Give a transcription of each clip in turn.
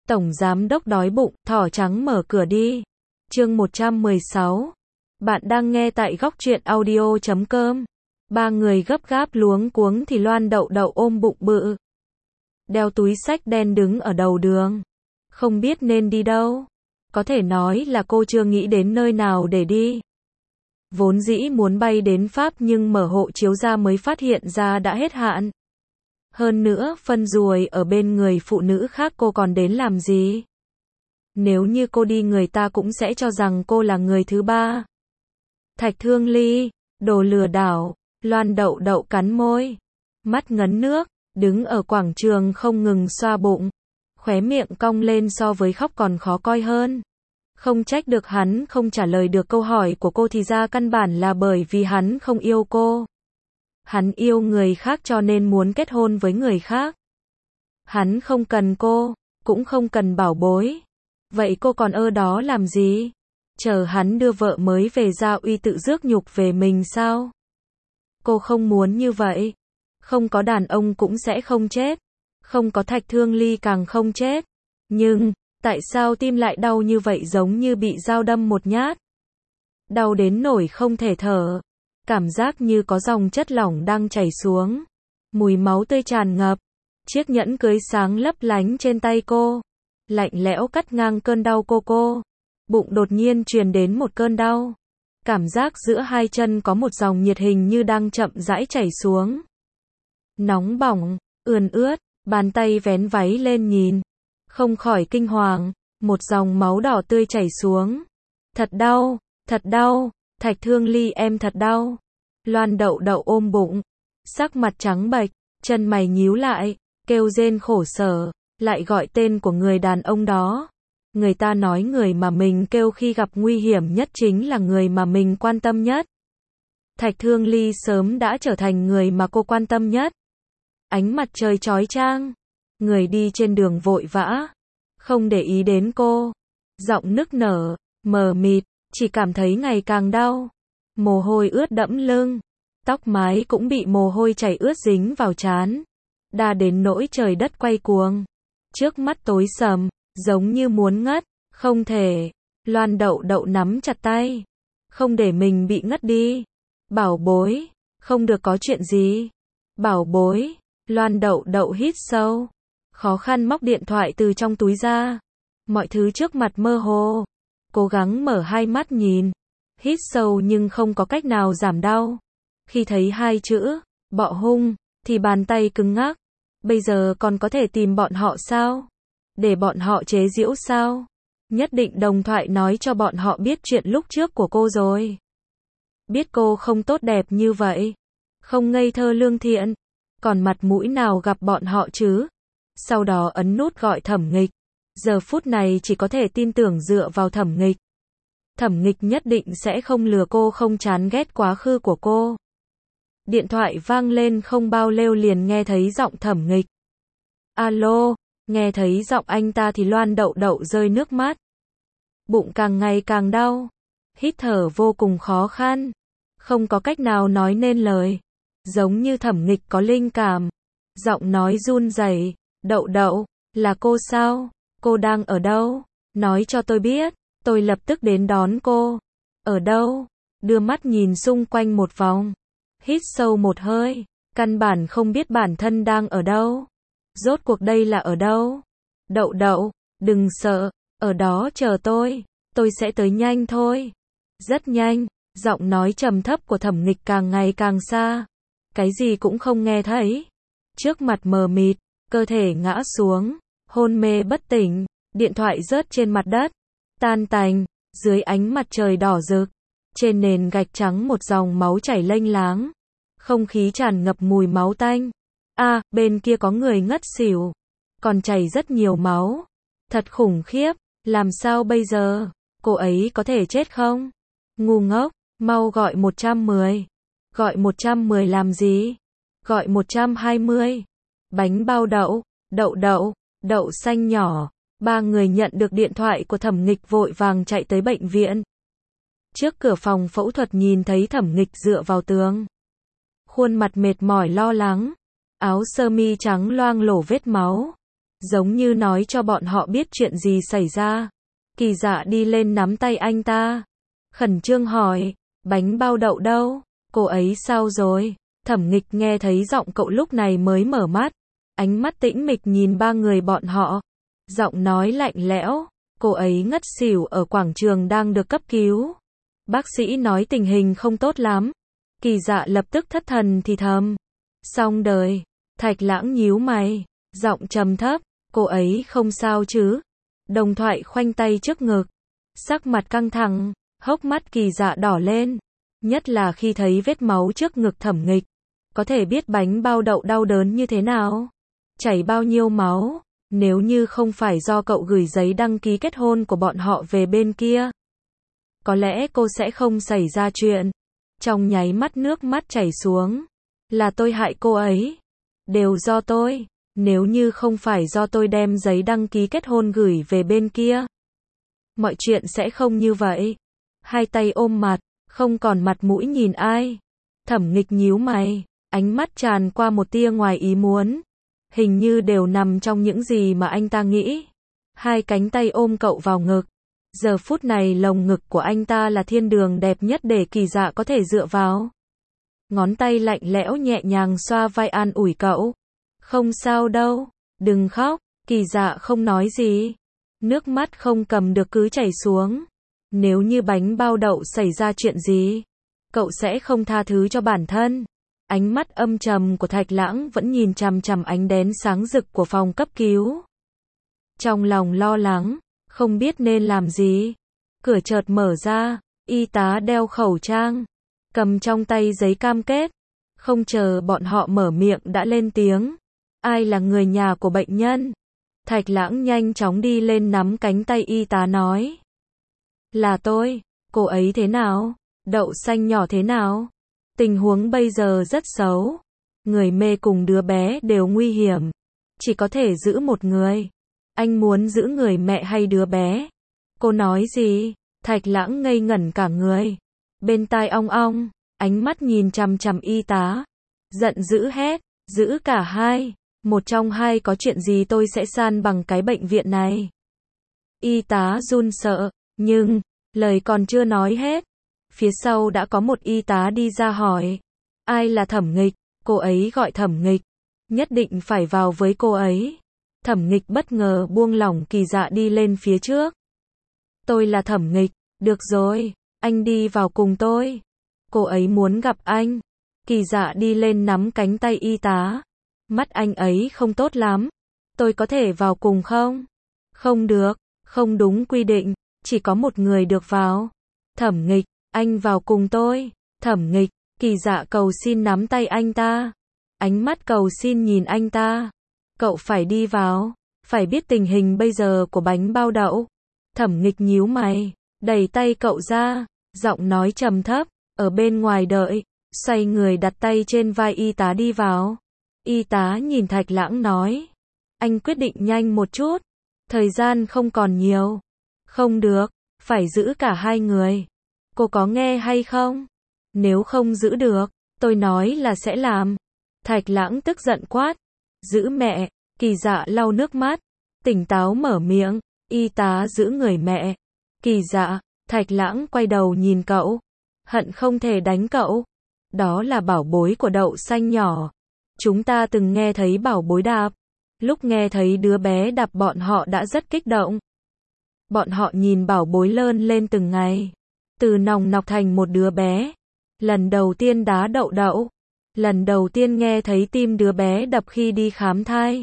Tổng giám đốc đói bụng, thỏ trắng mở cửa đi. Chương 116. Bạn đang nghe tại góc truyện audio.com. Ba người gấp gáp luống cuống thì Loan Đậu Đậu ôm bụng bự, đeo túi xách đen đứng ở đầu đường, không biết nên đi đâu. Có thể nói là cô chưa nghĩ đến nơi nào để đi. Vốn dĩ muốn bay đến Pháp nhưng mở hộ chiếu ra mới phát hiện ra đã hết hạn. Hơn nữa, phân ruồi ở bên người phụ nữ khác cô còn đến làm gì? Nếu như cô đi người ta cũng sẽ cho rằng cô là người thứ ba. Thạch Thương Ly, đồ lừa đảo. Loan Đậu Đậu cắn môi, mắt ngấn nước, đứng ở quảng trường không ngừng xoa bụng, khóe miệng cong lên so với khóc còn khó coi hơn. Không trách được hắn không trả lời được câu hỏi của cô thì ra căn bản là bởi vì hắn không yêu cô. Hắn yêu người khác cho nên muốn kết hôn với người khác. Hắn không cần cô, cũng không cần bảo bối. Vậy cô còn ở đó làm gì? Chờ hắn đưa vợ mới về gia uy tự rước nhục về mình sao? Cô không muốn như vậy. Không có đàn ông cũng sẽ không chết. Không có Thạch Thương Ly càng không chết. Nhưng, tại sao tim lại đau như vậy, giống như bị dao đâm một nhát? Đau đến nỗi không thể thở. Cảm giác như có dòng chất lỏng đang chảy xuống. Mùi máu tươi tràn ngập. Chiếc nhẫn cưới sáng lấp lánh trên tay cô, lạnh lẽo cắt ngang cơn đau cô. Bụng đột nhiên truyền đến một cơn đau. Cảm giác giữa hai chân có một dòng nhiệt hình như đang chậm rãi chảy xuống. Nóng bỏng, ươn ướt, bàn tay vén váy lên nhìn. Không khỏi kinh hoàng, một dòng máu đỏ tươi chảy xuống. Thật đau, Thạch Thương Ly em thật đau. Loan Đậu Đậu ôm bụng, sắc mặt trắng bệch, chân mày nhíu lại, kêu rên khổ sở, lại gọi tên của người đàn ông đó. Người ta nói người mà mình kêu khi gặp nguy hiểm nhất chính là người mà mình quan tâm nhất. Thạch Thương Ly sớm đã trở thành người mà cô quan tâm nhất. Ánh mặt trời chói chang, người đi trên đường vội vã, không để ý đến cô. Giọng nức nở, mờ mịt, chỉ cảm thấy ngày càng đau. Mồ hôi ướt đẫm lưng, tóc mái cũng bị mồ hôi chảy ướt dính vào trán. Đa đến nỗi trời đất quay cuồng. Trước mắt tối sầm, giống như muốn ngất. Không thể. Loan Đậu Đậu nắm chặt tay, không để mình bị ngất đi. Bảo bối, không được có chuyện gì. Bảo bối. Loan Đậu Đậu hít sâu, khó khăn móc điện thoại từ trong túi ra. Mọi thứ trước mặt mơ hồ. Cố gắng mở hai mắt nhìn. Hít sâu nhưng không có cách nào giảm đau. Khi thấy hai chữ bọ hung thì bàn tay cứng ngắc. Bây giờ còn có thể tìm bọn họ sao? Để bọn họ chế giễu sao? Nhất định đồng thoại nói cho bọn họ biết chuyện lúc trước của cô rồi. Biết cô không tốt đẹp như vậy, không ngây thơ lương thiện, còn mặt mũi nào gặp bọn họ chứ? Sau đó ấn nút gọi Thẩm Nghịch. Giờ phút này chỉ có thể tin tưởng dựa vào Thẩm Nghịch. Thẩm Nghịch nhất định sẽ không lừa cô, không chán ghét quá khứ của cô. Điện thoại vang lên không bao lâu liền nghe thấy giọng Thẩm Nghịch. Alo, nghe thấy giọng anh ta thì Loan Đậu Đậu rơi nước mắt. Bụng càng ngày càng đau, hít thở vô cùng khó khăn, không có cách nào nói nên lời. Giống như Thẩm Nghịch có linh cảm. Giọng nói run rẩy, Đậu Đậu, là cô sao? Cô đang ở đâu? Nói cho tôi biết, tôi lập tức đến đón cô. Ở đâu? Đưa mắt nhìn xung quanh một vòng. Hít sâu một hơi, căn bản không biết bản thân đang ở đâu. Rốt cuộc đây là ở đâu? Đậu Đậu, đừng sợ, ở đó chờ tôi sẽ tới nhanh thôi. Rất nhanh, giọng nói trầm thấp của Thẩm Nghịch càng ngày càng xa. Cái gì cũng không nghe thấy. Trước mặt mờ mịt, cơ thể ngã xuống, hôn mê bất tỉnh, điện thoại rớt trên mặt đất, tan tành, dưới ánh mặt trời đỏ rực. Trên nền gạch trắng một dòng máu chảy lênh láng. Không khí tràn ngập mùi máu tanh. Bên kia có người ngất xỉu. Còn chảy rất nhiều máu. Thật khủng khiếp. Làm sao bây giờ? Cô ấy có thể chết không? Ngu ngốc, mau gọi 110. Gọi 110 làm gì? Gọi 120. Bánh bao đậu, đậu đậu, đậu xanh nhỏ. Ba người nhận được điện thoại của Thẩm Nghịch vội vàng chạy tới bệnh viện. Trước cửa phòng phẫu thuật nhìn thấy Thẩm Nghịch dựa vào tường. Khuôn mặt mệt mỏi lo lắng. Áo sơ mi trắng loang lổ vết máu. giống như nói cho bọn họ biết chuyện gì xảy ra. Kỳ Dạ đi lên nắm tay anh ta, khẩn trương hỏi, bánh bao đậu đâu? Cô ấy sao rồi? Thẩm Nghịch nghe thấy giọng cậu lúc này mới mở mắt, ánh mắt tĩnh mịch nhìn ba người bọn họ, giọng nói lạnh lẽo, cô ấy ngất xỉu ở quảng trường đang được cấp cứu. Bác sĩ nói tình hình không tốt lắm. Kỳ Dạ lập tức thất thần thì thầm, xong đời. Thạch Lãng nhíu mày, giọng trầm thấp, cô ấy không sao chứ? Đồng Thoại khoanh tay trước ngực, sắc mặt căng thẳng, hốc mắt Kỳ Dạ đỏ lên, nhất là khi thấy vết máu trước ngực Thẩm Nghịch, có thể biết bánh bao đậu đau đớn như thế nào, chảy bao nhiêu máu, nếu như không phải do cậu gửi giấy đăng ký kết hôn của bọn họ về bên kia, có lẽ cô sẽ không xảy ra chuyện. Trong nháy mắt nước mắt chảy xuống, là tôi hại cô ấy, đều do tôi, nếu như không phải do tôi đem giấy đăng ký kết hôn gửi về bên kia, mọi chuyện sẽ không như vậy. Hai tay ôm mặt, không còn mặt mũi nhìn ai. Thẩm Nghịch nhíu mày, ánh mắt tràn qua một tia ngoài ý muốn, hình như đều nằm trong những gì mà anh ta nghĩ. Hai cánh tay ôm cậu vào ngực. Giờ phút này lồng ngực của anh ta là thiên đường đẹp nhất để Kỳ Dạ có thể dựa vào. Ngón tay lạnh lẽo nhẹ nhàng xoa vai an ủi cậu. Không sao đâu, đừng khóc. Kỳ Dạ không nói gì, nước mắt không cầm được cứ chảy xuống. Nếu như bánh bao đậu xảy ra chuyện gì, cậu sẽ không tha thứ cho bản thân. Ánh mắt âm trầm của Thạch Lãng vẫn nhìn chằm chằm ánh đèn sáng rực của phòng cấp cứu. Trong lòng lo lắng, không biết nên làm gì. Cửa chợt mở ra, y tá đeo khẩu trang, cầm trong tay giấy cam kết. Không chờ bọn họ mở miệng đã lên tiếng. Ai là người nhà của bệnh nhân? Thạch Lãng nhanh chóng đi lên nắm cánh tay y tá nói. Là tôi. Cô ấy thế nào? Đậu xanh nhỏ thế nào? Tình huống bây giờ rất xấu. Người mê cùng đứa bé đều nguy hiểm. Chỉ có thể giữ một người. Anh muốn giữ người mẹ hay đứa bé? Cô nói gì? Thạch Lãng ngây ngẩn cả người. Bên tai ong ong, ánh mắt nhìn chằm chằm y tá. Giận dữ hét, giữ cả hai. Một trong hai có chuyện gì tôi sẽ san bằng cái bệnh viện này. Y tá run sợ, nhưng, lời còn chưa nói hết. Phía sau đã có một y tá đi ra hỏi. Ai là Thẩm Nghịch? Cô ấy gọi Thẩm Nghịch. Nhất định phải vào với cô ấy. Thẩm Nghịch bất ngờ buông lỏng Kỳ Dạ đi lên phía trước. Tôi là Thẩm Nghịch, được rồi, anh đi vào cùng tôi. Cô ấy muốn gặp anh. Kỳ Dạ đi lên nắm cánh tay y tá. Mắt anh ấy không tốt lắm. Tôi có thể vào cùng không? Không được, không đúng quy định, chỉ có một người được vào. Thẩm Nghịch, anh vào cùng tôi. Thẩm Nghịch, Kỳ Dạ cầu xin nắm tay anh ta. Ánh mắt cầu xin nhìn anh ta. Cậu phải đi vào, phải biết tình hình bây giờ của bánh bao đậu. Thẩm Nghịch nhíu mày, đẩy tay cậu ra, giọng nói trầm thấp, ở bên ngoài đợi, xoay người đặt tay trên vai y tá đi vào. Y tá nhìn Thạch Lãng nói, anh quyết định nhanh một chút, thời gian không còn nhiều. Không được, phải giữ cả hai người. Cô có nghe hay không? Nếu không giữ được, tôi nói là sẽ làm. Thạch Lãng tức giận quát, giữ mẹ. Kỳ Dạ lau nước mắt, tỉnh táo mở miệng, y tá giữ người mẹ. Kỳ Dạ, Thạch Lãng quay đầu nhìn cậu, hận không thể đánh cậu. Đó là bảo bối của đậu xanh nhỏ. Chúng ta từng nghe thấy bảo bối đạp. Lúc nghe thấy đứa bé đạp bọn họ đã rất kích động. Bọn họ nhìn bảo bối lớn lên từng ngày. Từ nòng nọc thành một đứa bé. Lần đầu tiên đá đậu đậu. Lần đầu tiên nghe thấy tim đứa bé đập khi đi khám thai.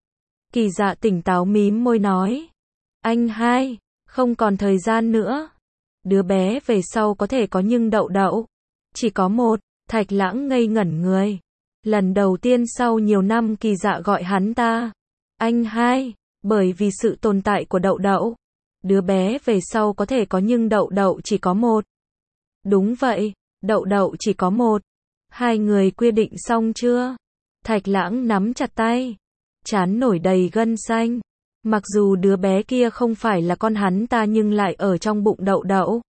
Kỳ Dạ tỉnh táo mím môi nói. Anh hai, không còn thời gian nữa. Đứa bé về sau có thể có nhưng đậu đậu. Chỉ có một. Thạch Lãng ngây ngẩn người. Lần đầu tiên sau nhiều năm Kỳ Dạ gọi hắn ta. Anh hai, bởi vì sự tồn tại của đậu đậu. Đứa bé về sau có thể có nhưng đậu đậu chỉ có một. Đúng vậy, đậu đậu chỉ có một. Hai người quyết định xong chưa? Thạch Lãng nắm chặt tay. Trán nổi đầy gân xanh. Mặc dù đứa bé kia không phải là con hắn ta nhưng lại ở trong bụng đậu đậu.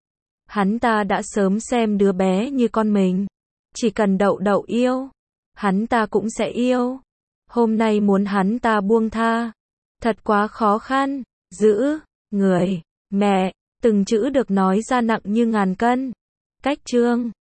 Hắn ta đã sớm xem đứa bé như con mình. Chỉ cần đậu đậu yêu, hắn ta cũng sẽ yêu. Hôm nay muốn hắn ta buông tha, Thật quá khó khăn. Giữ. Người. Mẹ. Từng chữ được nói ra nặng như ngàn cân. Cách chương.